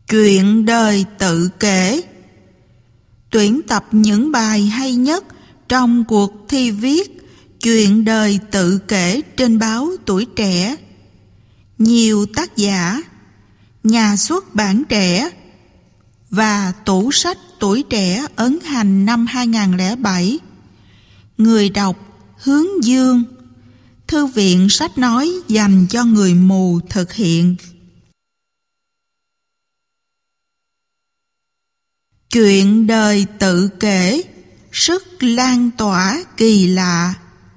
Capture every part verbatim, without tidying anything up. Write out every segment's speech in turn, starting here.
Chuyện đời tự kể. Tuyển tập những bài hay nhất trong cuộc thi viết Chuyện đời tự kể trên báo Tuổi Trẻ. Nhiều tác giả, nhà xuất bản trẻ và tủ sách Tuổi Trẻ ấn hành năm hai không không bảy. Người đọc Hướng Dương. Thư viện sách nói dành cho người mù thực hiện. Chuyện đời tự kể, sức lan tỏa kỳ lạ.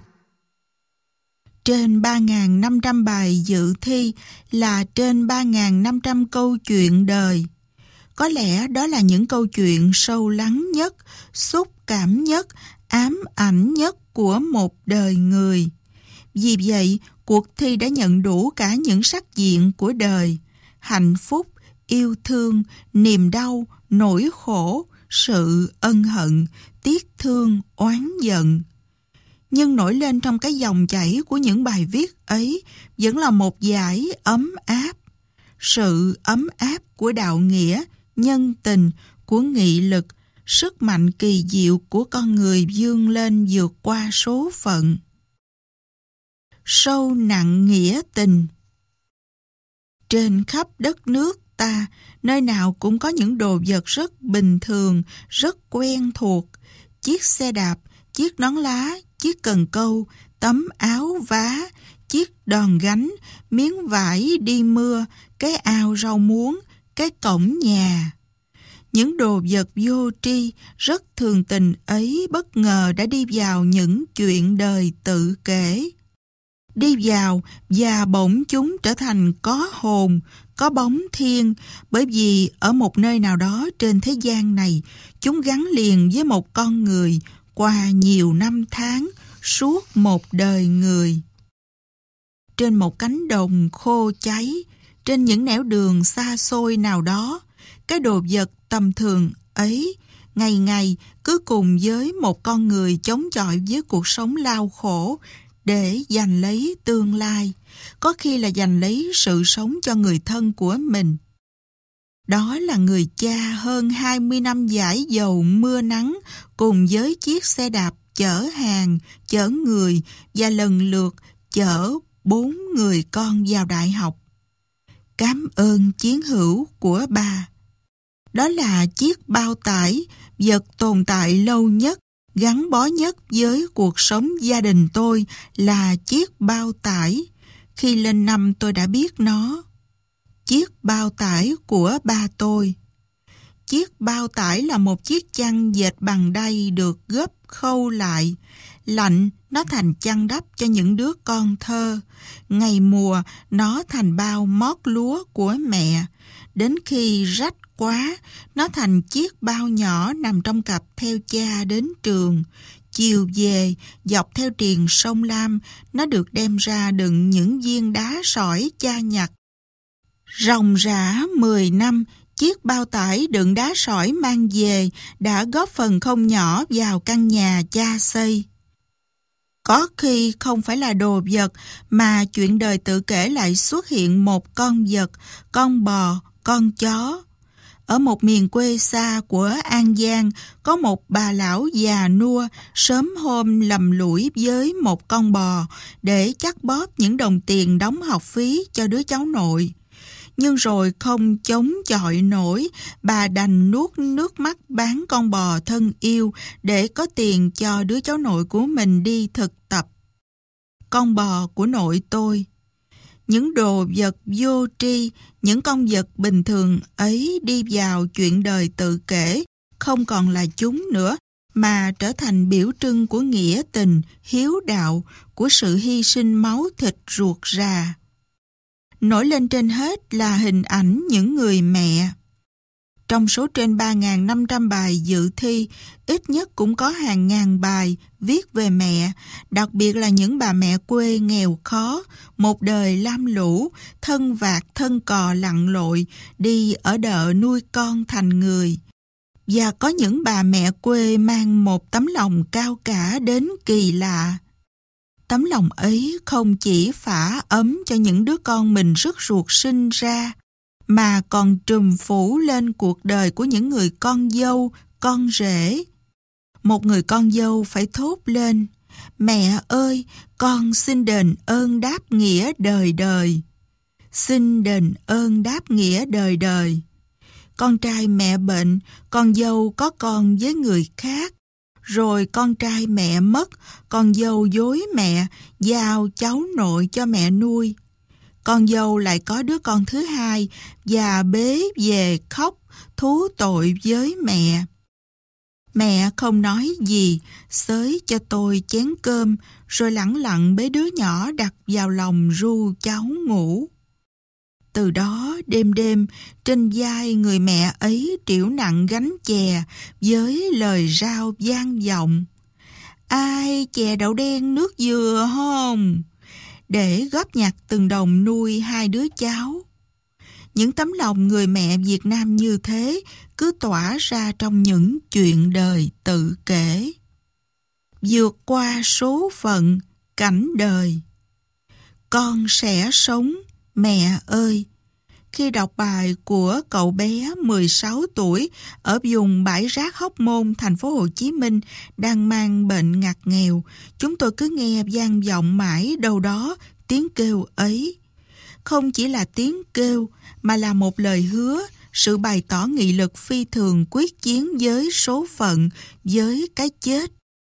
Trên ba nghìn năm trăm bài dự thi là trên ba nghìn năm trăm câu chuyện đời. Có lẽ đó là những câu chuyện sâu lắng nhất, xúc cảm nhất, ám ảnh nhất của một đời người. Vì vậy, cuộc thi đã nhận đủ cả những sắc diện của đời: hạnh phúc, yêu thương, niềm đau, nỗi khổ, sự ân hận, tiếc thương, oán giận. Nhưng nổi lên trong cái dòng chảy của những bài viết ấy vẫn là một dải ấm áp. Sự ấm áp của đạo nghĩa, nhân tình, của nghị lực, sức mạnh kỳ diệu của con người vươn lên vượt qua số phận. Sâu nặng nghĩa tình. Trên khắp đất nước ta, nơi nào cũng có những đồ vật rất bình thường, rất quen thuộc. Chiếc xe đạp, chiếc nón lá, chiếc cần câu, tấm áo vá, chiếc đòn gánh, miếng vải đi mưa, cái ao rau muống, cái cổng nhà. Những đồ vật vô tri, rất thường tình ấy bất ngờ đã đi vào những chuyện đời tự kể. Đi vào và bỗng chúng trở thành có hồn, có bóng thiên, bởi vì ở một nơi nào đó trên thế gian này, chúng gắn liền với một con người qua nhiều năm tháng, suốt một đời người. Trên một cánh đồng khô cháy, trên những nẻo đường xa xôi nào đó, cái đồ vật tầm thường ấy ngày ngày cứ cùng với một con người chống chọi với cuộc sống lao khổ để giành lấy tương lai, có khi là giành lấy sự sống cho người thân của mình. Đó là người cha hơn hai mươi năm dãi dầu mưa nắng cùng với chiếc xe đạp chở hàng, chở người và lần lượt chở bốn người con vào đại học. Cám ơn chiến hữu của bà. Đó là chiếc bao tải, vật tồn tại lâu nhất, gắn bó nhất với cuộc sống gia đình tôi là chiếc bao tải. Khi lên năm tôi đã biết nó. Chiếc bao tải của ba tôi. Chiếc bao tải là một chiếc chăn dệt bằng đay được gấp khâu lại. Lạnh, nó thành chăn đắp cho những đứa con thơ. Ngày mùa, nó thành bao mót lúa của mẹ. Đến khi rách quá, nó thành chiếc bao nhỏ nằm trong cặp theo cha đến trường. Chiều về, dọc theo triền sông Lam, nó được đem ra đựng những viên đá sỏi cha nhặt. Ròng rã mười năm, chiếc bao tải đựng đá sỏi mang về đã góp phần không nhỏ vào căn nhà cha xây. Có khi không phải là đồ vật mà chuyện đời tự kể lại xuất hiện một con vật, con bò, con chó. Ở một miền quê xa của An Giang, có một bà lão già nua sớm hôm lầm lũi với một con bò để chắt bóp những đồng tiền đóng học phí cho đứa cháu nội. Nhưng rồi không chống chọi nổi, bà đành nuốt nước mắt bán con bò thân yêu để có tiền cho đứa cháu nội của mình đi thực tập. Con bò của nội tôi. Những đồ vật vô tri, những con vật bình thường ấy đi vào chuyện đời tự kể, không còn là chúng nữa, mà trở thành biểu trưng của nghĩa tình, hiếu đạo, của sự hy sinh máu thịt ruột rà. Nổi lên trên hết là hình ảnh những người mẹ. Trong số trên ba nghìn năm trăm bài dự thi, ít nhất cũng có hàng ngàn bài viết về mẹ, đặc biệt là những bà mẹ quê nghèo khó, một đời lam lũ, thân vạc thân cò lặn lội, đi ở đợ nuôi con thành người. Và có những bà mẹ quê mang một tấm lòng cao cả đến kỳ lạ. Tấm lòng ấy không chỉ phả ấm cho những đứa con mình rứt ruột sinh ra, mà còn trùm phủ lên cuộc đời của những người con dâu, con rể. Một người con dâu phải thốt lên: mẹ ơi, con xin đền ơn đáp nghĩa đời đời. Xin đền ơn đáp nghĩa đời đời. Con trai mẹ bệnh, con dâu có con với người khác. Rồi con trai mẹ mất, con dâu dối mẹ, giao cháu nội cho mẹ nuôi. Con dâu lại có đứa con thứ hai và bế về khóc, thú tội với mẹ. Mẹ không nói gì, xới cho tôi chén cơm, rồi lẳng lặng bế đứa nhỏ đặt vào lòng ru cháu ngủ. Từ đó đêm đêm, trên vai người mẹ ấy trĩu nặng gánh chè với lời rao vang vọng: ai chè đậu đen nước dừa không? Để góp nhặt từng đồng nuôi hai đứa cháu. Những tấm lòng người mẹ Việt Nam như thế cứ tỏa ra trong những chuyện đời tự kể. Vượt qua số phận, cảnh đời. Con sẽ sống, mẹ ơi. Khi đọc bài của cậu bé mười sáu tuổi ở vùng bãi rác Hóc Môn, thành phố Hồ Chí Minh đang mang bệnh ngặt nghèo, chúng tôi cứ nghe vang vọng mãi đâu đó tiếng kêu ấy. Không chỉ là tiếng kêu mà là một lời hứa, sự bày tỏ nghị lực phi thường quyết chiến với số phận, với cái chết.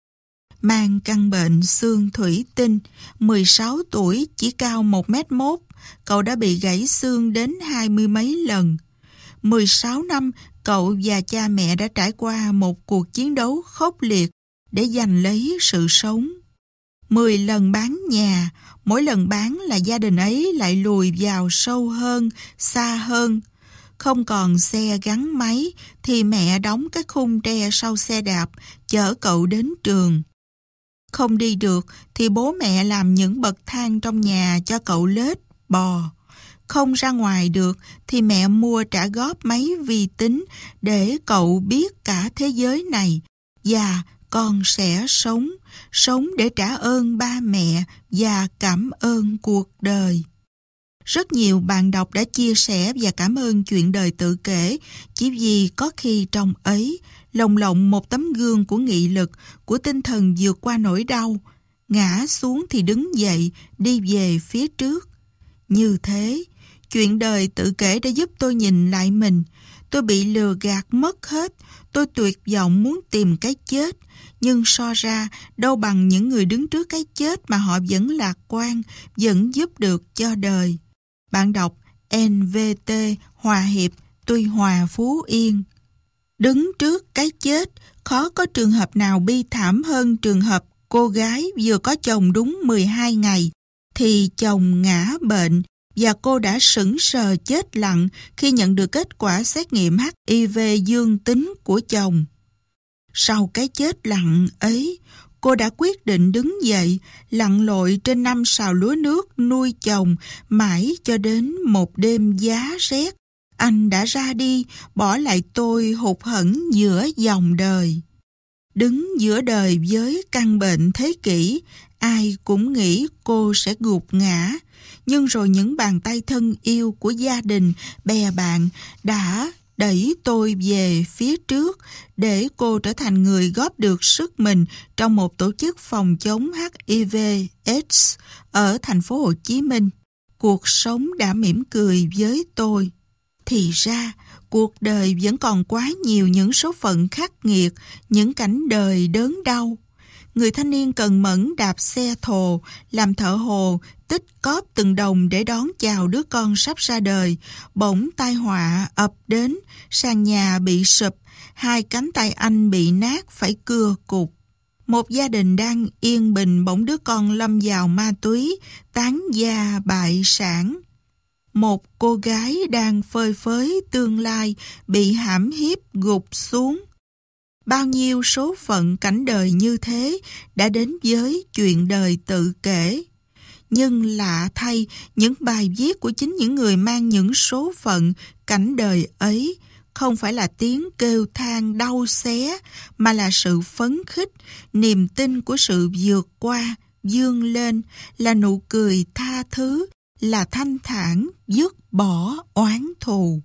Mang căn bệnh xương thủy tinh, mười sáu tuổi chỉ cao một mét mốt, cậu đã bị gãy xương đến hai mươi mấy lần. mười sáu năm, cậu và cha mẹ đã trải qua một cuộc chiến đấu khốc liệt để giành lấy sự sống. Mười lần bán nhà, mỗi lần bán là gia đình ấy lại lùi vào sâu hơn, xa hơn. Không còn xe gắn máy thì mẹ đóng cái khung tre sau xe đạp chở cậu đến trường. Không đi được thì bố mẹ làm những bậc thang trong nhà cho cậu lết, bò. Không ra ngoài được thì mẹ mua trả góp máy vi tính để cậu biết cả thế giới này. Và con sẽ sống, sống để trả ơn ba mẹ và cảm ơn cuộc đời. Rất nhiều bạn đọc đã chia sẻ và cảm ơn chuyện đời tự kể, chỉ vì có khi trong ấy lồng lộng một tấm gương của nghị lực, của tinh thần vượt qua nỗi đau, ngã xuống thì đứng dậy, đi về phía trước. Như thế, chuyện đời tự kể đã giúp tôi nhìn lại mình. Tôi bị lừa gạt mất hết, tôi tuyệt vọng muốn tìm cái chết, nhưng so ra đâu bằng những người đứng trước cái chết mà họ vẫn lạc quan, vẫn giúp được cho đời. Bạn đọc en vê tê Hòa Hiệp, Tuy Hòa, Phú Yên. Đứng trước cái chết, khó có trường hợp nào bi thảm hơn trường hợp cô gái vừa có chồng đúng mười hai ngày, thì chồng ngã bệnh và cô đã sững sờ chết lặng khi nhận được kết quả xét nghiệm hát i vê dương tính của chồng. Sau cái chết lặng ấy, cô đã quyết định đứng dậy, lặn lội trên năm sào lúa nước nuôi chồng mãi cho đến một đêm giá rét. Anh đã ra đi, bỏ lại tôi hụt hẫng giữa dòng đời. Đứng giữa đời với căn bệnh thế kỷ, ai cũng nghĩ cô sẽ gục ngã. Nhưng rồi những bàn tay thân yêu của gia đình, bè bạn đã đẩy tôi về phía trước để cô trở thành người góp được sức mình trong một tổ chức phòng chống hát i vê AIDS ở thành phố Hồ Chí Minh. Cuộc sống đã mỉm cười với tôi. Thì ra, cuộc đời vẫn còn quá nhiều những số phận khắc nghiệt, những cảnh đời đớn đau. Người thanh niên cần mẫn đạp xe thồ, làm thợ hồ, tích cóp từng đồng để đón chào đứa con sắp ra đời. Bỗng tai họa ập đến, sàn nhà bị sụp, hai cánh tay anh bị nát phải cưa cụt. Một gia đình đang yên bình bỗng đứa con lâm vào ma túy, tán gia bại sản. Một cô gái đang phơi phới tương lai bị hãm hiếp gục xuống. Bao nhiêu số phận cảnh đời như thế đã đến với chuyện đời tự kể. Nhưng lạ thay, những bài viết của chính những người mang những số phận cảnh đời ấy không phải là tiếng kêu than đau xé, mà là sự phấn khích, niềm tin của sự vượt qua, vươn lên, là nụ cười tha thứ, là thanh thản dứt bỏ oán thù.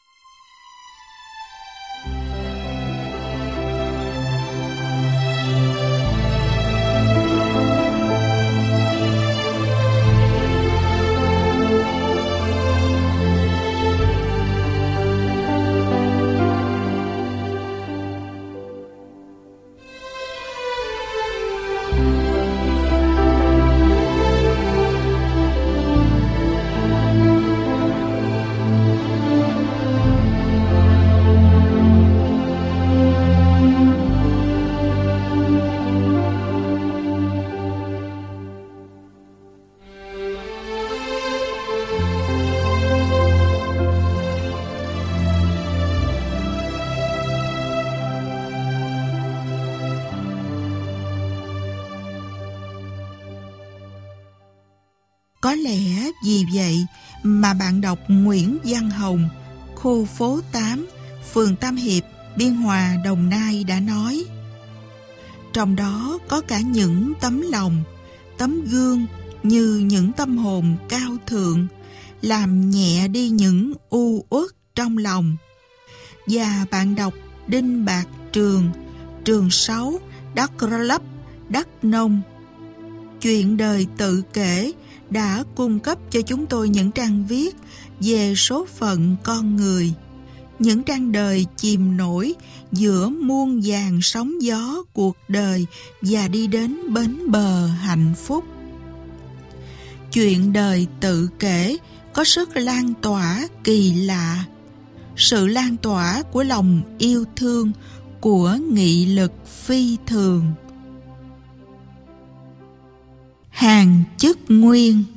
Có lẽ vì vậy mà bạn đọc Nguyễn Văn Hồng, khu phố tám, phường Tam Hiệp, Biên Hòa, Đồng Nai đã nói: trong đó có cả những tấm lòng, tấm gương như những tâm hồn cao thượng, làm nhẹ đi những u uất trong lòng. Và bạn đọc Đinh Bạc Trường, trường sáu, Đắk Lắk, Đắk Nông, chuyện đời tự kể, đã cung cấp cho chúng tôi những trang viết về số phận con người, những trang đời chìm nổi giữa muôn vàn sóng gió cuộc đời và đi đến bến bờ hạnh phúc. Chuyện đời tự kể có sức lan tỏa kỳ lạ, sự lan tỏa của lòng yêu thương, của nghị lực phi thường. Hàng Chức Nguyên.